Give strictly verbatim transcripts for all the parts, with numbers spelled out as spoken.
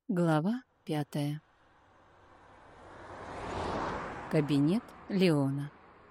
Глава пятая. Кабинет Леона.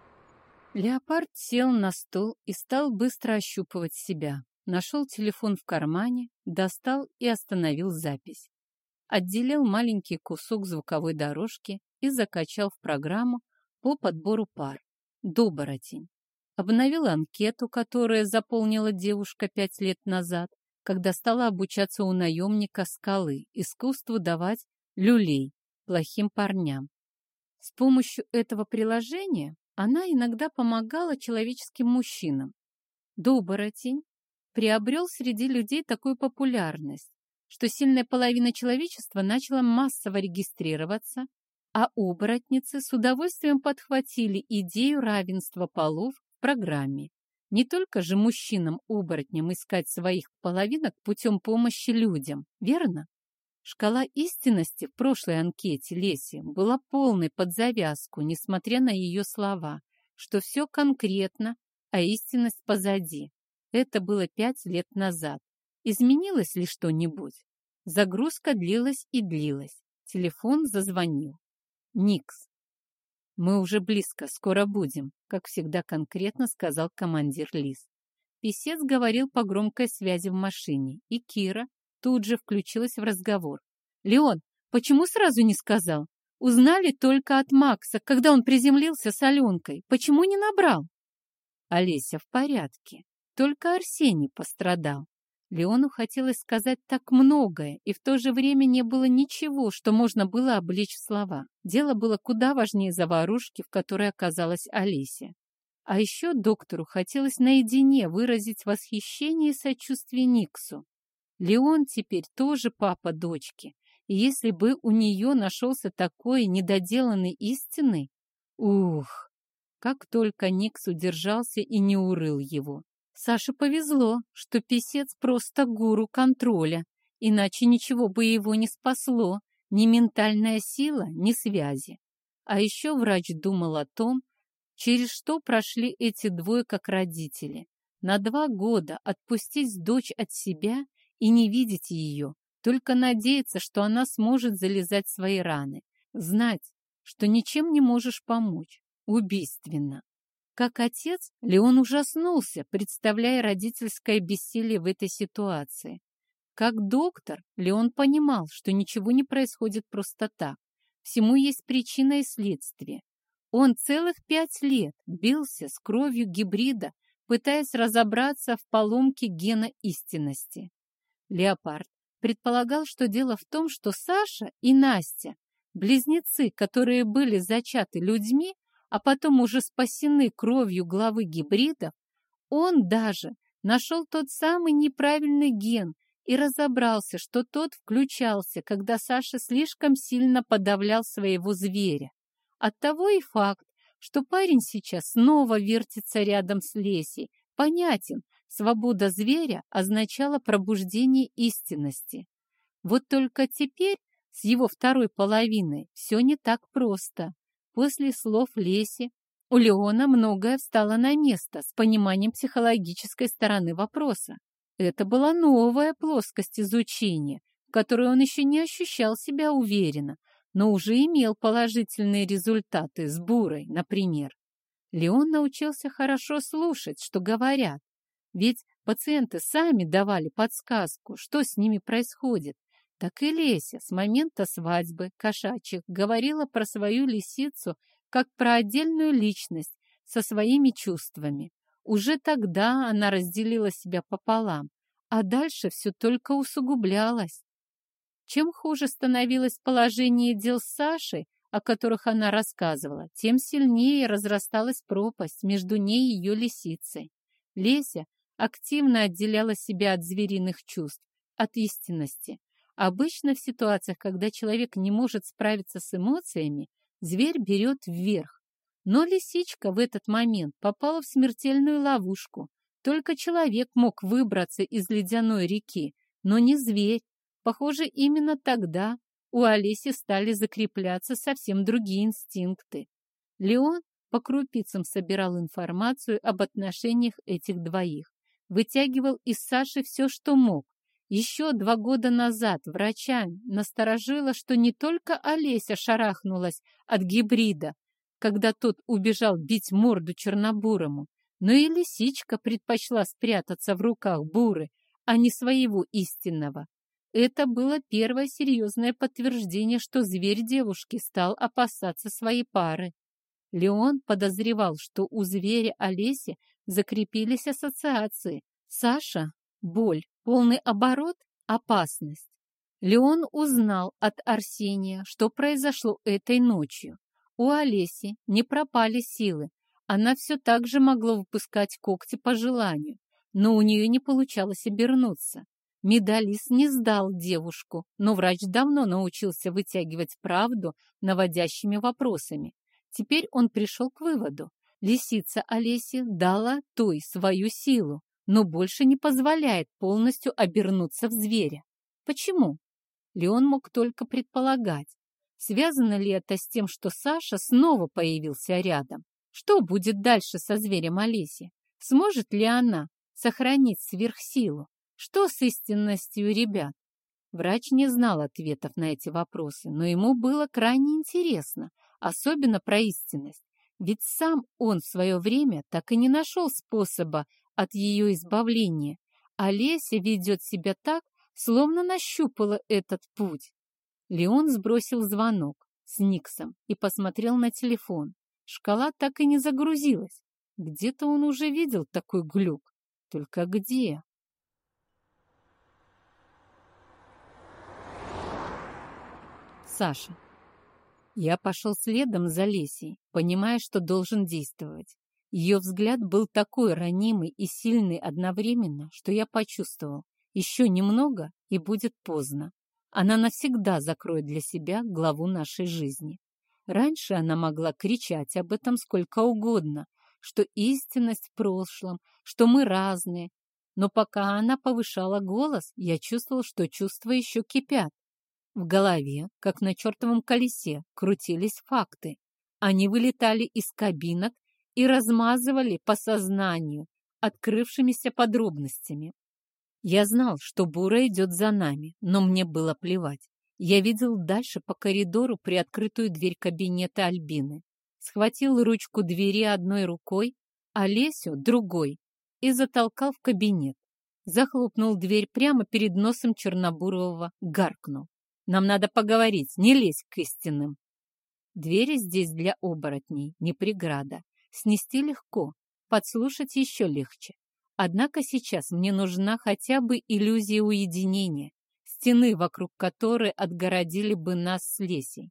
Леопард сел на стул и стал быстро ощупывать себя. Нашел телефон в кармане, достал и остановил запись. Отделил маленький кусок звуковой дорожки и закачал в программу по подбору пар. Доборотень. Обновил анкету, которую заполнила девушка пять лет назад, когда стала обучаться у наемника Скалы искусству давать люлей плохим парням. С помощью этого приложения она иногда помогала человеческим мужчинам. Доборотень приобрел среди людей такую популярность, что сильная половина человечества начала массово регистрироваться, а оборотницы с удовольствием подхватили идею равенства полов в программе. Не только же мужчинам-оборотням искать своих половинок путем помощи людям, верно? Шкала истинности в прошлой анкете Леси была полной под завязку, несмотря на ее слова, что все конкретно, а истинность позади. Это было пять лет назад. Изменилось ли что-нибудь? Загрузка длилась и длилась. Телефон зазвонил. Никс. «Мы уже близко, скоро будем», — как всегда конкретно сказал командир Лис. Песец говорил по громкой связи в машине, и Кира тут же включилась в разговор. «Леон, почему сразу не сказал? Узнали только от Макса, когда он приземлился с Аленкой. Почему не набрал?» Олеся в порядке, только Арсений пострадал. Леону хотелось сказать так многое, и в то же время не было ничего, что можно было облечь в слова. Дело было куда важнее заварушки, в которой оказалась Олеся. А еще доктору хотелось наедине выразить восхищение и сочувствие Никсу. Леон теперь тоже папа дочки, и если бы у нее нашелся такой недоделанный истинный, ух, как только Никс удержался и не урыл его. Саше повезло, что песец просто гуру контроля, иначе ничего бы его не спасло, ни ментальная сила, ни связи. А еще врач думал о том, через что прошли эти двое как родители. На два года отпустить дочь от себя и не видеть ее, только надеяться, что она сможет залезать в свои раны, знать, что ничем не можешь помочь. Убийственно. Как отец, Леон ужаснулся, представляя родительское бессилие в этой ситуации. Как доктор, Леон понимал, что ничего не происходит просто так. Всему есть причина и следствие. Он целых пять лет бился с кровью гибрида, пытаясь разобраться в поломке гена истинности. Леопард предполагал, что дело в том, что Саша и Настя, близнецы, которые были зачаты людьми, а потом уже спасены кровью главы гибридов, он даже нашел тот самый неправильный ген и разобрался, что тот включался, когда Саша слишком сильно подавлял своего зверя. Оттого и факт, что парень сейчас снова вертится рядом с Лесей, понятен. Свобода зверя означала пробуждение истинности. Вот только теперь с его второй половиной все не так просто. После слов Леси у Леона многое встало на место с пониманием психологической стороны вопроса. Это была новая плоскость изучения, в которой он еще не ощущал себя уверенно, но уже имел положительные результаты с Бурой, например. Леон научился хорошо слушать, что говорят, ведь пациенты сами давали подсказку, что с ними происходит. Так и Леся с момента свадьбы кошачьих говорила про свою лисицу как про отдельную личность со своими чувствами. Уже тогда она разделила себя пополам, а дальше все только усугублялось. Чем хуже становилось положение дел с Сашей, о которых она рассказывала, тем сильнее разрасталась пропасть между ней и ее лисицей. Леся активно отделяла себя от звериных чувств, от истинности. Обычно в ситуациях, когда человек не может справиться с эмоциями, зверь берет вверх. Но лисичка в этот момент попала в смертельную ловушку. Только человек мог выбраться из ледяной реки, но не зверь. Похоже, именно тогда у Олеси стали закрепляться совсем другие инстинкты. Леон по крупицам собирал информацию об отношениях этих двоих, вытягивал из Саши все, что мог. Еще два года назад врача насторожило, что не только Олеся шарахнулась от гибрида, когда тот убежал бить морду Чернобурому, но и лисичка предпочла спрятаться в руках Буры, а не своего истинного. Это было первое серьезное подтверждение, что зверь девушки стал опасаться своей пары. Леон подозревал, что у зверя Олеси закрепились ассоциации. Саша — боль, полный оборот — опасность. Леон узнал от Арсения, что произошло этой ночью. У Олеси не пропали силы. Она все так же могла выпускать когти по желанию, но у нее не получалось обернуться. Медалист не сдал девушку, но врач давно научился вытягивать правду наводящими вопросами. Теперь он пришел к выводу. Лисица Олеси дала той свою силу, но больше не позволяет полностью обернуться в зверя. Почему? Леон мог только предполагать. Связано ли это с тем, что Саша снова появился рядом? Что будет дальше со зверем Олеси? Сможет ли она сохранить сверхсилу? Что с истинностью ребят? Врач не знал ответов на эти вопросы, но ему было крайне интересно, особенно про истинность. Ведь сам он в свое время так и не нашел способа от ее избавления. Олеся ведет себя так, словно нащупала этот путь. Леон сбросил звонок с Никсом и посмотрел на телефон. Шкала так и не загрузилась. Где-то он уже видел такой глюк. Только где? Саша. Я пошел следом за Лесей, понимая, что должен действовать. Ее взгляд был такой ранимый и сильный одновременно, что я почувствовал, еще немного и будет поздно. Она навсегда закроет для себя главу нашей жизни. Раньше она могла кричать об этом сколько угодно, что истинность в прошлом, что мы разные. Но пока она повышала голос, я чувствовал, что чувства еще кипят. В голове, как на чертовом колесе, крутились факты. Они вылетали из кабинок и размазывали по сознанию открывшимися подробностями. Я знал, что Бура идет за нами, но мне было плевать. Я видел дальше по коридору приоткрытую дверь кабинета Альбины. Схватил ручку двери одной рукой, а Лесю другой и затолкал в кабинет. Захлопнул дверь прямо перед носом Чернобурового, гаркнул. «Нам надо поговорить, не лезь к истинным». Двери здесь для оборотней не преграда. Снести легко, подслушать еще легче. Однако сейчас мне нужна хотя бы иллюзия уединения, стены, вокруг которой отгородили бы нас с Лесей.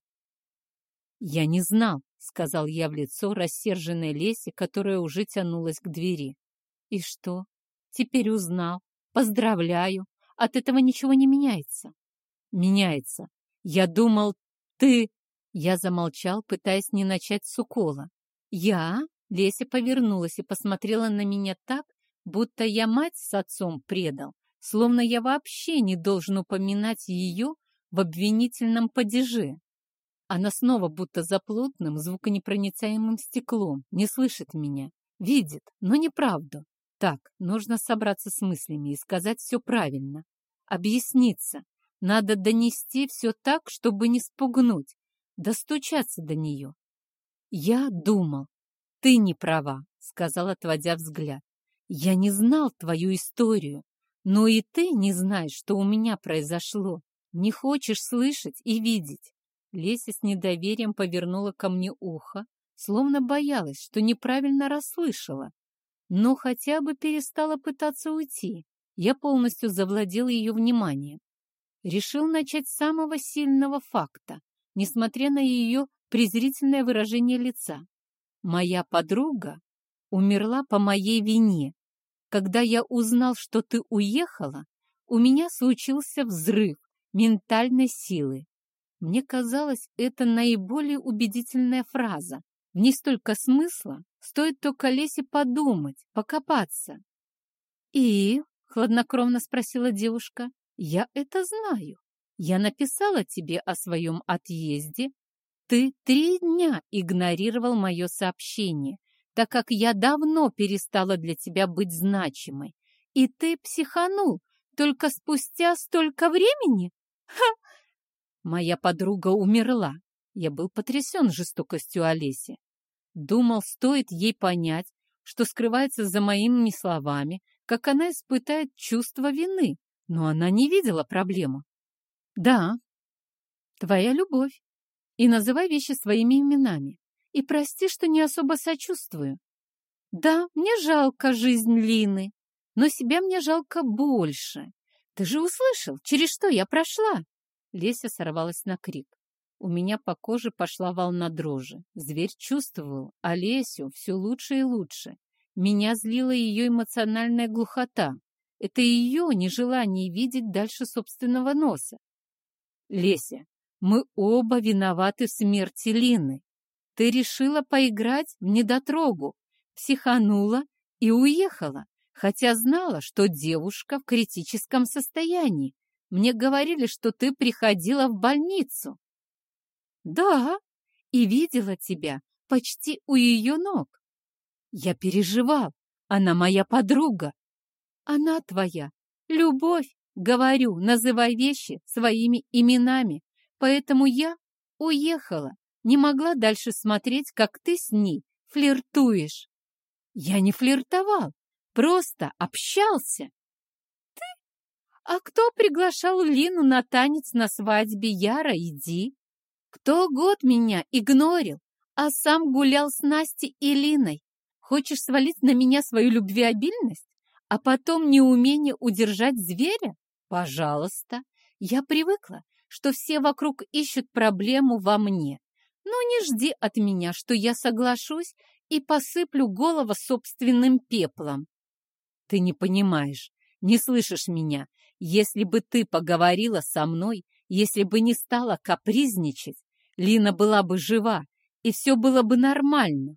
«Я не знал», — сказал я в лицо рассерженной Лесе, которая уже тянулась к двери. «И что? Теперь узнал. Поздравляю. От этого ничего не меняется». «Меняется. Я думал, ты...» Я замолчал, пытаясь не начать с укола. «Я?» Леся повернулась и посмотрела на меня так, будто я мать с отцом предал, словно я вообще не должен упоминать ее в обвинительном падеже. Она снова будто за плотным, звуконепроницаемым стеклом, не слышит меня, видит, но неправду. Так, нужно собраться с мыслями и сказать все правильно, объясниться. Надо донести все так, чтобы не спугнуть, достучаться до нее. Я думал, ты не права, сказал, отводя взгляд. Я не знал твою историю, но и ты не знаешь, что у меня произошло. Не хочешь слышать и видеть. Леся с недоверием повернула ко мне ухо, словно боялась, что неправильно расслышала. Но хотя бы перестала пытаться уйти. Я полностью завладел ее вниманием. Решил начать с самого сильного факта, несмотря на ее презрительное выражение лица. Моя подруга умерла по моей вине. Когда я узнал, что ты уехала, у меня случился взрыв ментальной силы. Мне казалось, это наиболее убедительная фраза. В ней столько смысла, стоит только Лесе подумать, покопаться. «И?» — хладнокровно спросила девушка. «Я это знаю. Я написала тебе о своем отъезде. Ты три дня игнорировал мое сообщение, так как я давно перестала для тебя быть значимой. И ты психанул, Только спустя столько времени? Ха! Моя подруга умерла. Я был потрясен жестокостью Олеси. Думал, стоит ей понять, что скрывается за моими словами, как она испытает чувство вины, но она не видела проблему. Да, твоя любовь. И называй вещи своими именами. И прости, что не особо сочувствую. Да, мне жалко жизнь Лины, но себя мне жалко больше. Ты же услышал, через что я прошла? Леся сорвалась на крик. У меня по коже пошла волна дрожи. Зверь чувствовал Олесю все лучше и лучше. Меня злила ее эмоциональная глухота. Это ее нежелание видеть дальше собственного носа. Леся, мы оба виноваты в смерти Лины. Ты решила поиграть в недотрогу, психанула и уехала, хотя знала, что девушка в критическом состоянии. Мне говорили, что ты приходила в больницу. Да, и видела тебя почти у ее ног. Я переживал, она моя подруга. Она твоя любовь, говорю, называй вещи своими именами. Поэтому я уехала, не могла дальше смотреть, как ты с ней флиртуешь. Я не флиртовал, просто общался. Ты? А кто приглашал Лину на танец на свадьбе Яра, иди? Кто год меня игнорил, а сам гулял с Настей и Линой? Хочешь свалить на меня свою любвеобильность, а потом неумение удержать зверя? Пожалуйста, я привыкла, что все вокруг ищут проблему во мне. Но не жди от меня, что я соглашусь и посыплю голову собственным пеплом. Ты не понимаешь, не слышишь меня. Если бы ты поговорила со мной, если бы не стала капризничать, Лина была бы жива, и все было бы нормально.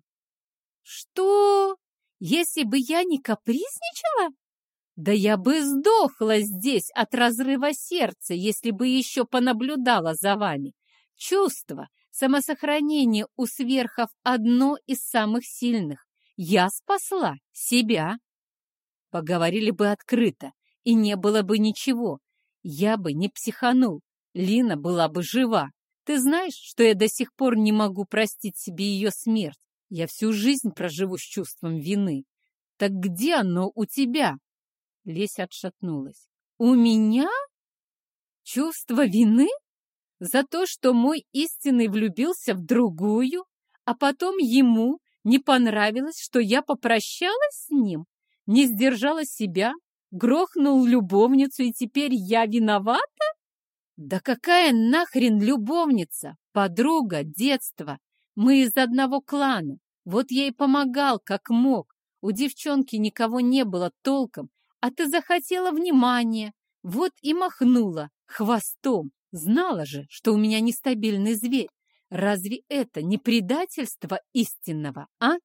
Что? Если бы я не капризничала? Да я бы сдохла здесь от разрыва сердца, если бы еще понаблюдала за вами. Чувство, самосохранение у сверхов одно из самых сильных. Я спасла себя. Поговорили бы открыто, и не было бы ничего. Я бы не психанул, Лина была бы жива. Ты знаешь, что я до сих пор не могу простить себе ее смерть? Я всю жизнь проживу с чувством вины. Так где оно у тебя? Леся отшатнулась. У меня? Чувство вины? За то, что мой истинный влюбился в другую, а потом ему не понравилось, что я попрощалась с ним, не сдержала себя, грохнул любовницу, и теперь я виновата? Да какая нахрен любовница? Подруга детства. Мы из одного клана. Вот я и помогал, как мог. У девчонки никого не было толком, а ты захотела внимания. Вот и махнула хвостом. Знала же, что у меня нестабильный зверь. Разве это не предательство истинного, а?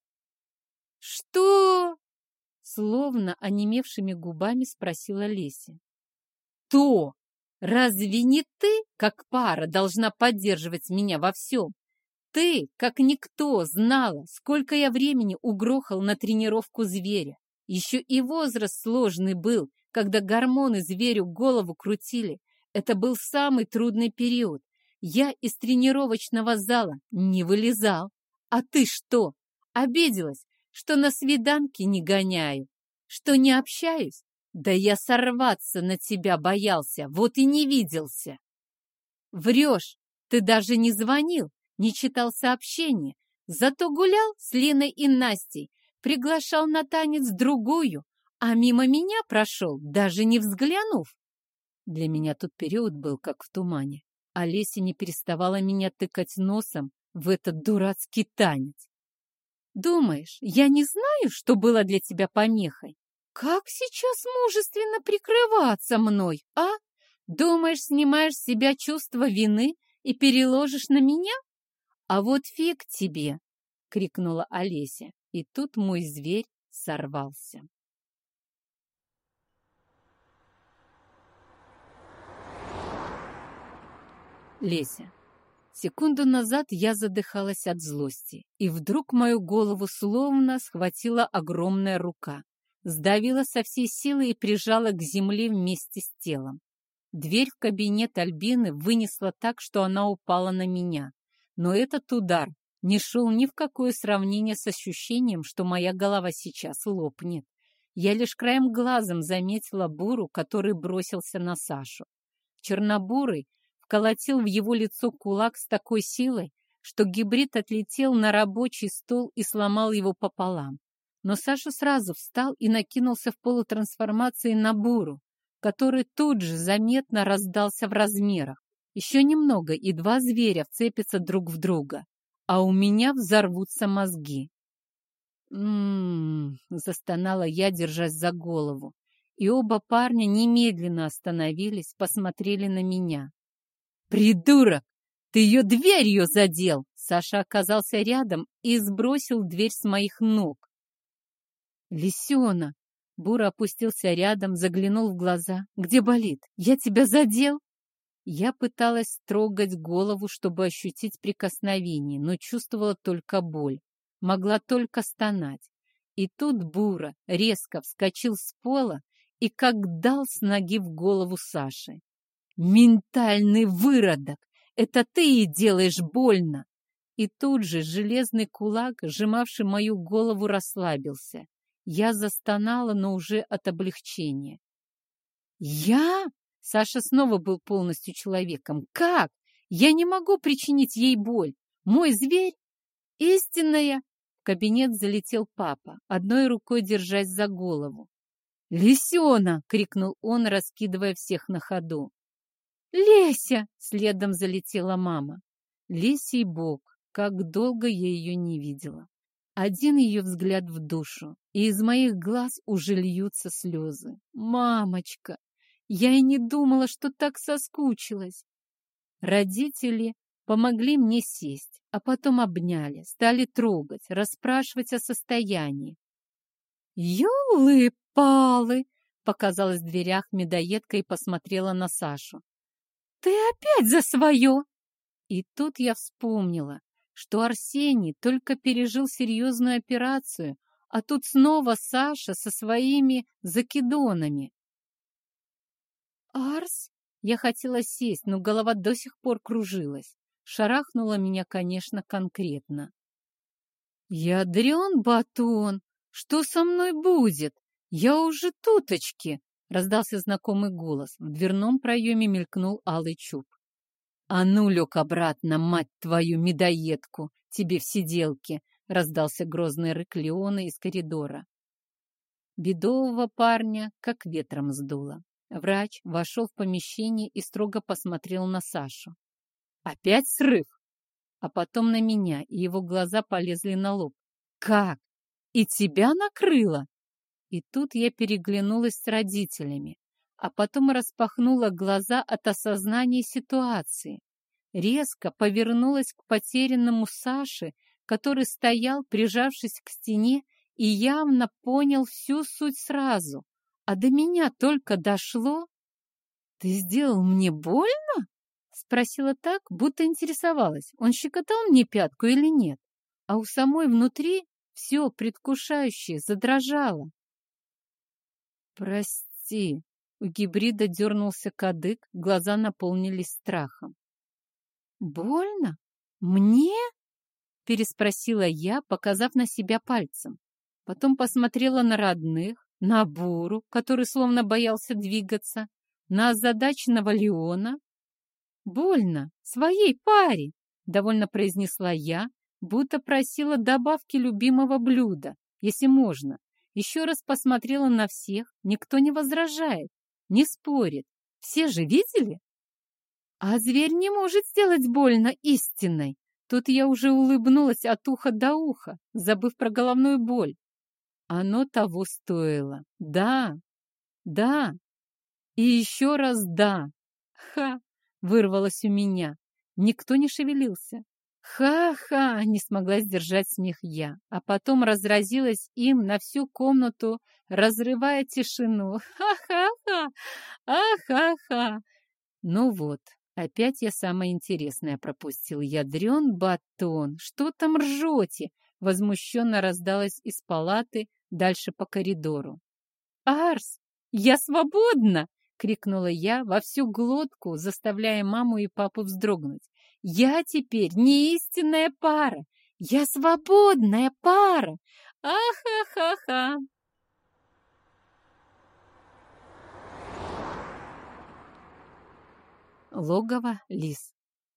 Что? Словно онемевшими губами спросила Леся. То! Разве не ты, как пара, должна поддерживать меня во всем? Ты, как никто, знала, сколько я времени угрохал на тренировку зверя. Еще и возраст сложный был, когда гормоны зверю голову крутили. Это был самый трудный период. Я из тренировочного зала не вылезал. А ты что, обиделась, что на свиданки не гоняю? Что не общаюсь? Да я сорваться на тебя боялся, вот и не виделся. Врешь, ты даже не звонил, не читал сообщения, зато гулял с Линой и Настей, приглашал на танец другую, а мимо меня прошел, даже не взглянув. Для меня тот период был как в тумане. Олеся не переставала меня тыкать носом в этот дурацкий танец. Думаешь, я не знаю, что было для тебя помехой? Как сейчас мужественно прикрываться мной, а? Думаешь, снимаешь с себя чувство вины и переложишь на меня? А вот фиг тебе, крикнула Олеся, и тут мой зверь сорвался. Леся. Секунду назад я задыхалась от злости, и вдруг мою голову словно схватила огромная рука. сдавила со всей силы и прижала к земле вместе с телом. Дверь в кабинет Альбины вынесла так, что она упала на меня. Но этот удар не шел ни в какое сравнение с ощущением, что моя голова сейчас лопнет. Я лишь краем глазом заметила Буру, который бросился на Сашу. Чернобурый вколотил в его лицо кулак с такой силой, что гибрид отлетел на рабочий стол и сломал его пополам. Но Саша сразу встал и накинулся в полутрансформации на Буру, который тут же заметно раздался в размерах. Еще немного, и два зверя вцепятся друг в друга, а у меня взорвутся мозги. «М-м-м», застонала я, держась за голову, и оба парня немедленно остановились, посмотрели на меня. «Придурок! Ты ее дверью задел!» Саша оказался рядом и сбросил дверь с моих ног. «Лисена!» Бура опустился рядом, заглянул в глаза. «Где болит? Я тебя задел?» Я пыталась трогать голову, чтобы ощутить прикосновение, но чувствовала только боль. Могла только стонать. И тут Бура резко вскочил с пола и как дал с ноги в голову Саши. «Ментальный выродок! Это ты и делаешь больно!» И тут же железный кулак, сжимавший мою голову, расслабился. Я застонала, но уже от облегчения. «Я?» Саша снова был полностью человеком. «Как? Я не могу причинить ей боль. Мой зверь истинная!» В кабинет залетел папа, одной рукой держась за голову. «Лисена!» — крикнул он, раскидывая всех на ходу. «Леся!» — следом залетела мама. Лисий бог, как долго я ее не видела. Один ее взгляд в душу, и из моих глаз уже льются слезы. «Мамочка! Я и не думала, что так соскучилась!» Родители помогли мне сесть, а потом обняли, стали трогать, расспрашивать о состоянии. «Ёлы-палы!» — показалась в дверях медоедка и посмотрела на Сашу. «Ты опять за свое!» И тут я вспомнила, что Арсений только пережил серьезную операцию, а тут снова Саша со своими закидонами. «Арс?» Я хотела сесть, но голова до сих пор кружилась. Шарахнула меня, конечно, конкретно. «Ядрен батон! Что со мной будет? Я уже туточки!» Раздался знакомый голос. В дверном проеме мелькнул алый чуб. «А ну, лег обратно, мать твою, медоедку! Тебе в сиделке!» Раздался грозный рык Леона из коридора. Бедового парня как ветром сдуло. Врач вошел в помещение и строго посмотрел на Сашу. «Опять срыв?» А потом на меня, и его глаза полезли на лоб. «Как? И тебя накрыло?» И тут я переглянулась с родителями, а потом распахнула глаза от осознания ситуации. Резко повернулась к потерянному Саше, который стоял, прижавшись к стене, и явно понял всю суть сразу. А до меня только дошло. «Ты сделал мне больно?» Спросила так, будто интересовалась, он щекотал мне пятку или нет. А у самой внутри все предвкушающее задрожало. «Прости», — у гибрида дернулся кадык, глаза наполнились страхом. «Больно? Мне?» — переспросила я, показав на себя пальцем. Потом посмотрела на родных, на Буру, который словно боялся двигаться, на озадаченного Леона. «Больно своей паре», — довольно произнесла я, будто просила добавки любимого блюда, если можно. Еще раз посмотрела на всех, никто не возражает, не спорит. Все же видели? А зверь не может сделать больно истинной. Тут я уже улыбнулась от уха до уха, забыв про головную боль. Оно того стоило. Да, да, и еще раз да. Ха, вырвалось у меня. Никто не шевелился. Ха-ха, не смогла сдержать смех я, а потом разразилась им на всю комнату, разрывая тишину. Ха-ха-ха, а-ха-ха. Ну вот, опять я самое интересное пропустил. Ядрен батон, что там ржете? Возмущенно раздалось из палаты дальше по коридору. Арс, я свободна!» — крикнула я во всю глотку, заставляя маму и папу вздрогнуть. «Я теперь не истинная пара! Я свободная пара! Ахахаха!» Логово лис.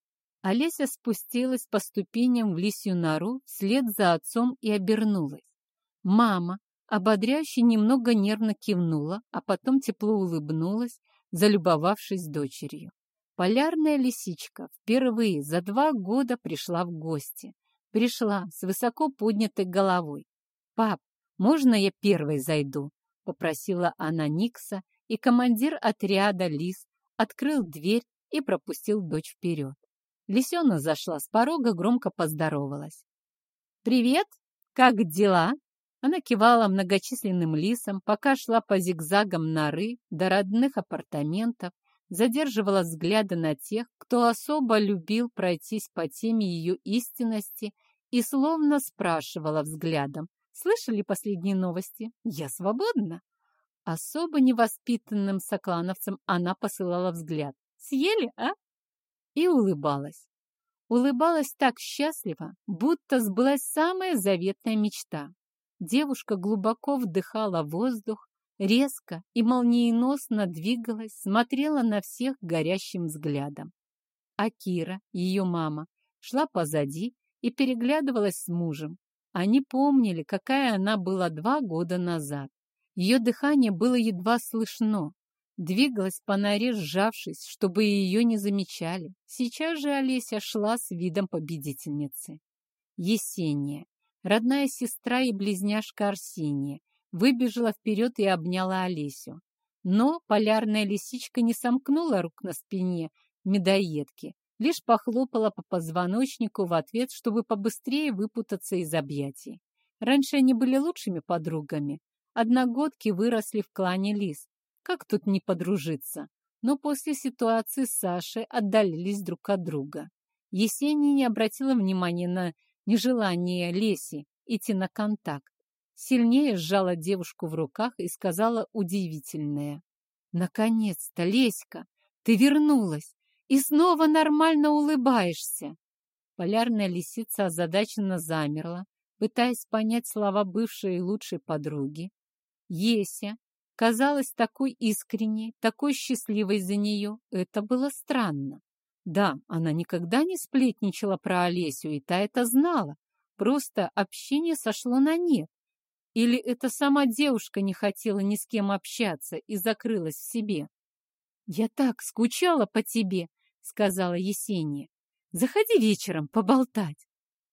Олеся спустилась по ступеням в лисью нору вслед за отцом и обернулась. Мама, ободряюще, немного нервно кивнула, а потом тепло улыбнулась, залюбовавшись дочерью. Полярная лисичка впервые за два года пришла в гости. Пришла с высоко поднятой головой. «Пап, можно я первой зайду?» — попросила она Никса, и командир отряда лис открыл дверь и пропустил дочь вперед. Лисена зашла с порога, громко поздоровалась. «Привет! Как дела?» Она кивала многочисленным лисам, пока шла по зигзагам норы до родных апартаментов, задерживала взгляды на тех, кто особо любил пройтись по теме ее истинности, и словно спрашивала взглядом: «Слышали последние новости? Я свободна?» Особо невоспитанным соклановцам она посылала взгляд: «Съели, а?» И улыбалась. Улыбалась так счастливо, будто сбылась самая заветная мечта. Девушка глубоко вдыхала воздух, резко и молниеносно двигалась, смотрела на всех горящим взглядом. А Кира, ее мама, шла позади и переглядывалась с мужем. Они помнили, какая она была два года назад. Ее дыхание было едва слышно. Двигалась по норе, сжавшись, чтобы ее не замечали. Сейчас же Олеся шла с видом победительницы. Есения, родная сестра и близняшка Арсения, выбежала вперед и обняла Олесю. Но полярная лисичка не сомкнула рук на спине медоедки, лишь похлопала по позвоночнику в ответ, чтобы побыстрее выпутаться из объятий. Раньше они были лучшими подругами. Одногодки выросли в клане лис. Как тут не подружиться? Но после ситуации с Сашей отдалились друг от друга. Есения не обратила внимания на нежелание Леси идти на контакт. Сильнее сжала девушку в руках и сказала удивительное: «Наконец-то, Леська, ты вернулась и снова нормально улыбаешься!» Полярная лисица озадаченно замерла, пытаясь понять слова бывшей и лучшей подруги. Еся казалась такой искренней, такой счастливой за нее. Это было странно. Да, она никогда не сплетничала про Олесю, и та это знала. Просто общение сошло на нет. Или это сама девушка не хотела ни с кем общаться и закрылась в себе? «Я так скучала по тебе», — сказала Есения. «Заходи вечером поболтать».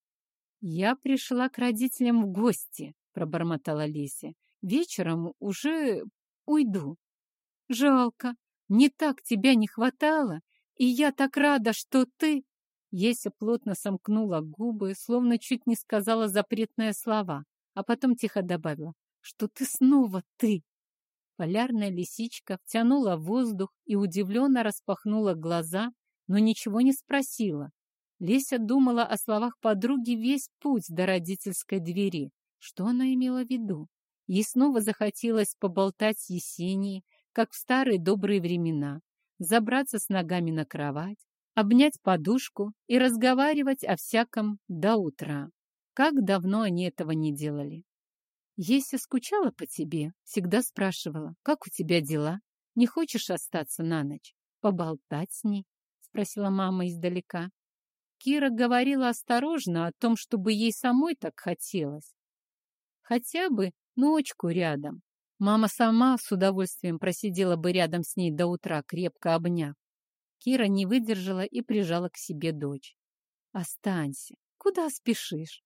«Я пришла к родителям в гости», — пробормотала Леся. «Вечером уже уйду». «Жалко, мне так тебя не хватало, и я так рада, что ты...» Еся плотно сомкнула губы, словно чуть не сказала запретные слова, а потом тихо добавила, что ты снова ты. Полярная лисичка втянула воздух и удивленно распахнула глаза, но ничего не спросила. Леся думала о словах подруги весь путь до родительской двери. Что она имела в виду? Ей снова захотелось поболтать с Есенией, как в старые добрые времена, забраться с ногами на кровать, обнять подушку и разговаривать о всяком до утра. Как давно они этого не делали. Еся скучала по тебе, всегда спрашивала, как у тебя дела? Не хочешь остаться на ночь? Поболтать с ней? Спросила мама издалека. Кира говорила осторожно о том, чтобы ей самой так хотелось. Хотя бы ночку рядом. Мама сама с удовольствием просидела бы рядом с ней до утра, крепко обняв. Кира не выдержала и прижала к себе дочь. «Останься. Куда спешишь?»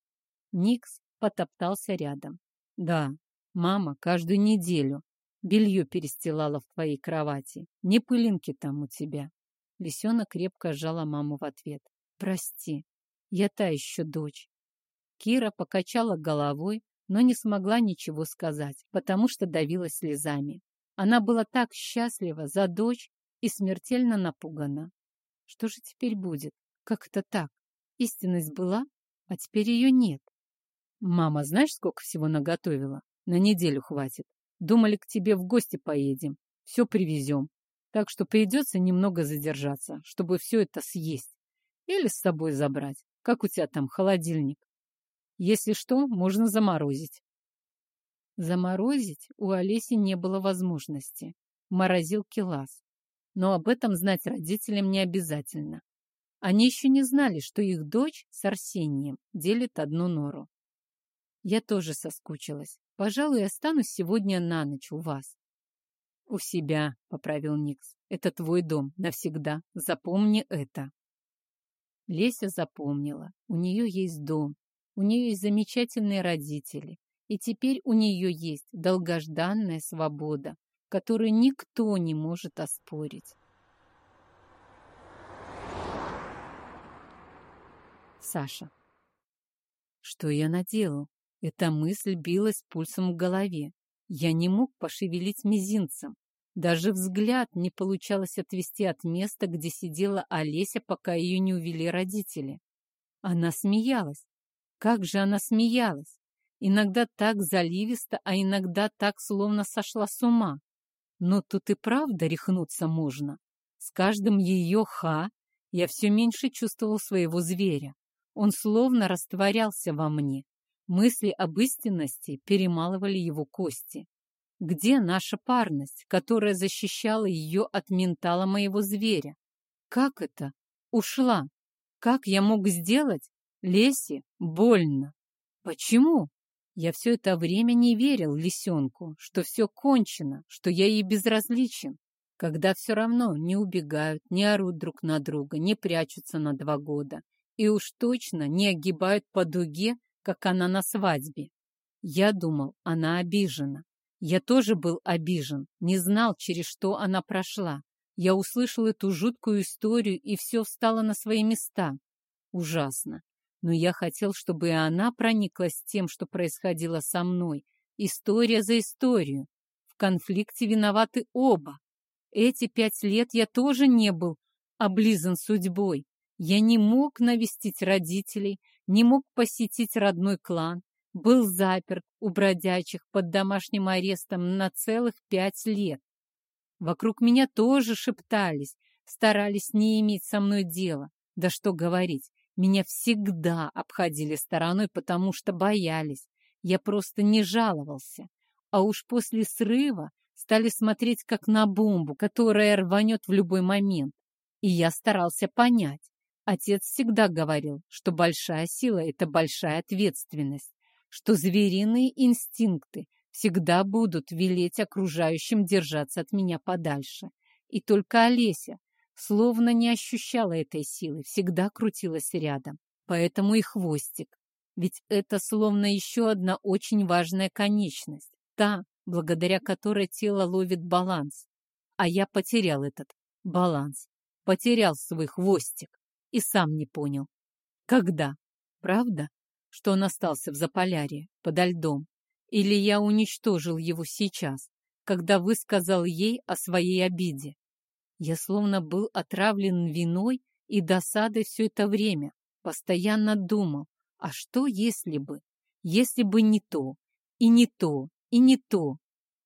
Никс потоптался рядом. «Да, мама каждую неделю белье перестилала в твоей кровати. Не пылинки там у тебя». Лисенок крепко сжала маму в ответ. «Прости, я та еще дочь». Кира покачала головой, но не смогла ничего сказать, потому что давилась слезами. Она была так счастлива за дочь и смертельно напугана. Что же теперь будет? Как это так? Истинность была, а теперь ее нет. Мама, знаешь, сколько всего наготовила? На неделю хватит. Думали, к тебе в гости поедем, все привезем. Так что придется немного задержаться, чтобы все это съесть. Или с собой забрать. Как у тебя там холодильник? Если что, можно заморозить. Заморозить у Олеси не было возможности. Морозилки лаз. Но об этом знать родителям не обязательно. Они еще не знали, что их дочь с Арсением делит одну нору. Я тоже соскучилась. Пожалуй, останусь сегодня на ночь у вас. У себя, поправил Никс. Это твой дом навсегда. Запомни это. Леся запомнила. У нее есть дом. У нее есть замечательные родители. И теперь у нее есть долгожданная свобода, которую никто не может оспорить. Саша. Что я наделал? Эта мысль билась пульсом в голове. Я не мог пошевелить мизинцем. Даже взгляд не получалось отвести от места, где сидела Олеся, пока ее не увели родители. Она смеялась. Как же она смеялась! Иногда так заливисто, а иногда так, словно сошла с ума. Но тут и правда рехнуться можно. С каждым ее «ха» я все меньше чувствовал своего зверя. Он словно растворялся во мне. Мысли об истинности перемалывали его кости. Где наша парность, которая защищала ее от ментала моего зверя? Как это? Ушла. Как я мог сделать? Лесе больно. Почему? Я все это время не верил лисенку, что все кончено, что я ей безразличен, когда все равно не убегают, не орут друг на друга, не прячутся на два года и уж точно не огибают по дуге, как она на свадьбе. Я думал, она обижена. Я тоже был обижен, не знал, через что она прошла. Я услышал эту жуткую историю, и все встало на свои места. Ужасно. Но я хотел, чтобы и она прониклась тем, что происходило со мной. История за историю. В конфликте виноваты оба. Эти пять лет я тоже не был облизан судьбой. Я не мог навестить родителей, не мог посетить родной клан. Был заперт у бродячих под домашним арестом на целых пять лет. Вокруг меня тоже шептались, старались не иметь со мной дела. Да что говорить, меня всегда обходили стороной, потому что боялись. Я просто не жаловался. А уж после срыва стали смотреть как на бомбу, которая рванет в любой момент. И я старался понять. Отец всегда говорил, что большая сила — это большая ответственность, что звериные инстинкты всегда будут велеть окружающим держаться от меня подальше. И только Олеся словно не ощущала этой силы, всегда крутилась рядом. Поэтому и хвостик. Ведь это словно еще одна очень важная конечность, та, благодаря которой тело ловит баланс. А я потерял этот баланс, потерял свой хвостик и сам не понял. Когда? Правда, что он остался в Заполярье, подо льдом? Или я уничтожил его сейчас, когда высказал ей о своей обиде? Я словно был отравлен виной и досадой все это время, постоянно думал, а что если бы, если бы не то, и не то, и не то.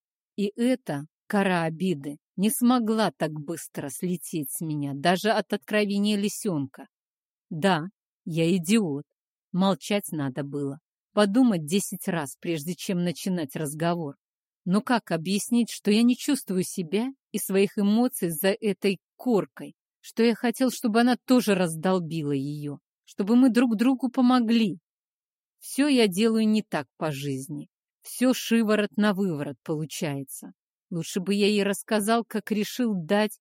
И эта кора обиды не смогла так быстро слететь с меня, даже от откровения лисенка. Да, я идиот, молчать надо было, подумать десять раз, прежде чем начинать разговор. Но как объяснить, что я не чувствую себя и своих эмоций за этой коркой, что я хотел, чтобы она тоже раздолбила ее, чтобы мы друг другу помогли? Все я делаю не так по жизни. Все шиворот на выворот получается. Лучше бы я ей рассказал, как решил дать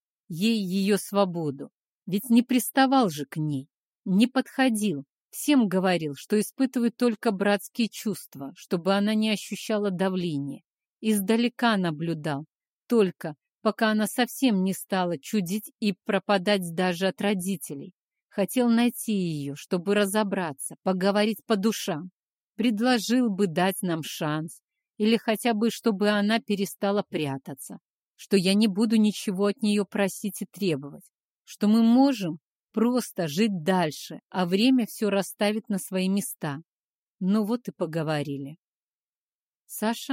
ей ее свободу. Ведь не приставал же к ней, не подходил. Всем говорил, что испытывает только братские чувства, чтобы она не ощущала давления. Издалека наблюдал, только пока она совсем не стала чудить и пропадать даже от родителей. Хотел найти ее, чтобы разобраться, поговорить по душам. Предложил бы дать нам шанс, или хотя бы, чтобы она перестала прятаться, что я не буду ничего от нее просить и требовать, что мы можем просто жить дальше, а время все расставит на свои места. Ну вот и поговорили. Саша,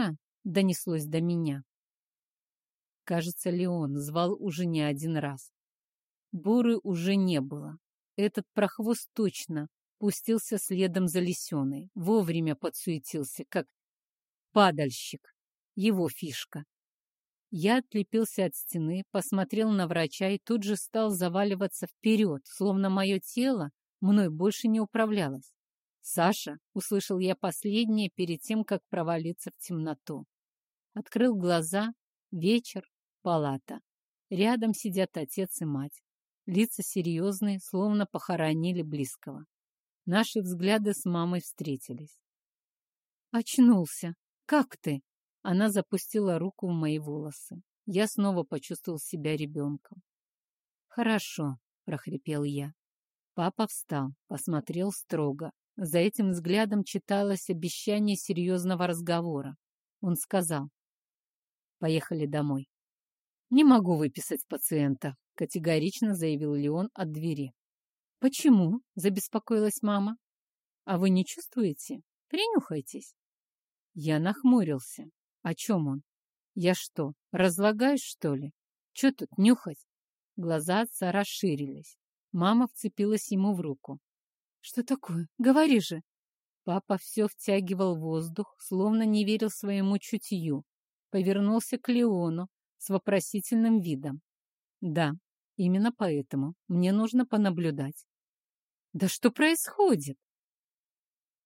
донеслось до меня. Кажется, Леон звал уже не один раз. Буры уже не было. Этот прохвост точно пустился следом за лисеной, вовремя подсуетился, как падальщик. Его фишка. Я отлепился от стены, посмотрел на врача и тут же стал заваливаться вперед, словно мое тело мной больше не управлялось. «Саша!» — услышал я последнее перед тем, как провалиться в темноту. Открыл глаза. Вечер. Палата. Рядом сидят отец и мать. Лица серьезные, словно похоронили близкого. Наши взгляды с мамой встретились. «Очнулся! Как ты?» Она запустила руку в мои волосы. Я снова почувствовал себя ребенком. «Хорошо», — прохрипел я. Папа встал, посмотрел строго. За этим взглядом читалось обещание серьезного разговора. Он сказал: «Поехали домой». «Не могу выписать пациента», — категорично заявил Леон от двери. «Почему?» — забеспокоилась мама. «А вы не чувствуете? Принюхайтесь». Я нахмурился. О чем он? Я что, разлагаюсь, что ли? Че тут нюхать? Глаза отца расширились. Мама вцепилась ему в руку. «Что такое? Говори же!» Папа все втягивал воздух, словно не верил своему чутью. Повернулся к Леону с вопросительным видом. «Да, именно поэтому мне нужно понаблюдать». «Да что происходит?»